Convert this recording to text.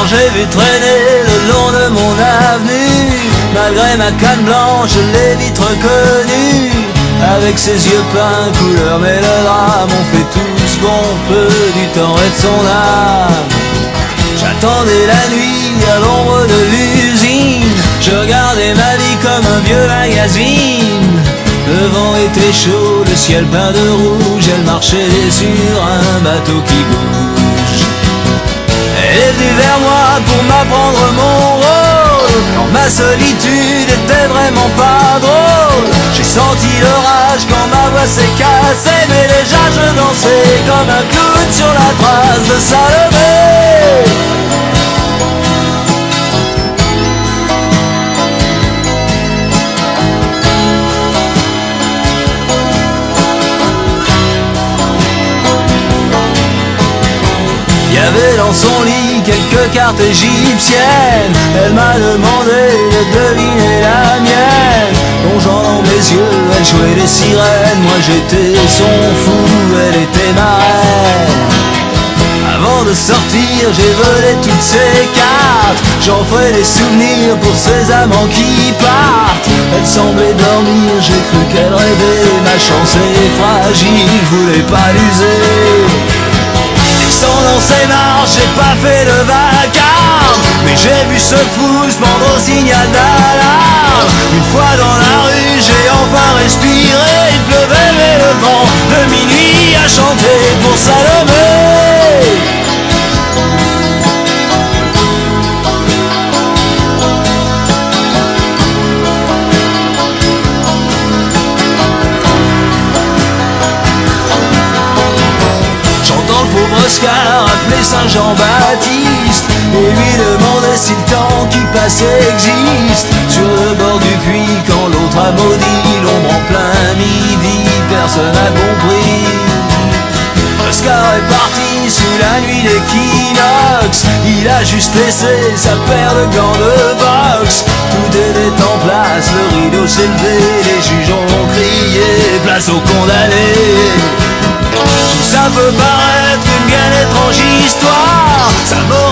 j'ai vu traîner le long de mon avenue. Malgré ma canne blanche, je l'ai vite reconnu. Avec ses yeux peints couleur mélodrame, on fait tout ce qu'on peut du temps et de son âme. J'attendais la nuit à l'ombre de l'usine, je regardais ma vie comme un vieux magazine. Le vent était chaud, le ciel peint de rouge, elle marchait sur un bateau qui bouge. Elle est venue vers moi pour m'apprendre mon rôle, quand ma solitude était vraiment pas drôle. J'ai senti l'orage quand ma voix s'est cassée, mais déjà je dansais comme un clown sur la trace de Salomé. Il y avait dans son lit quelques cartes égyptiennes. Elle m'a demandé de deviner la mienne. Plongeant dans mes yeux, elle jouait les sirènes. Moi j'étais son fou, elle était ma reine. Avant de sortir, j'ai volé toutes ses cartes. J'en ferai des souvenirs pour ses amants qui partent. Elle semblait dormir, j'ai cru qu'elle rêvait. Ma chance est fragile, je voulais pas l'user. Dans ses marches, j'ai pas fait de vacarme, mais j'ai vu ce fou se prendre au signal d'alarme. Une fois dans la rue, j'ai enfin respiré. Il pleuvait mais le vent de minuit a chanté pour Salomé. Pauvre Oscar appelé Saint-Jean-Baptiste et lui demander si le temps qui passait existe. Sur le bord du puits quand l'autre a maudit l'ombre en plein midi, personne n'a compris. Oscar est parti sous la nuit d'équinoxe, il a juste laissé sa paire de gants de boxe. Tout était en place, le rideau s'est levé, les juges ont crié place aux condamnés. Tout ça peut paraître une bien étrange histoire, ça vaut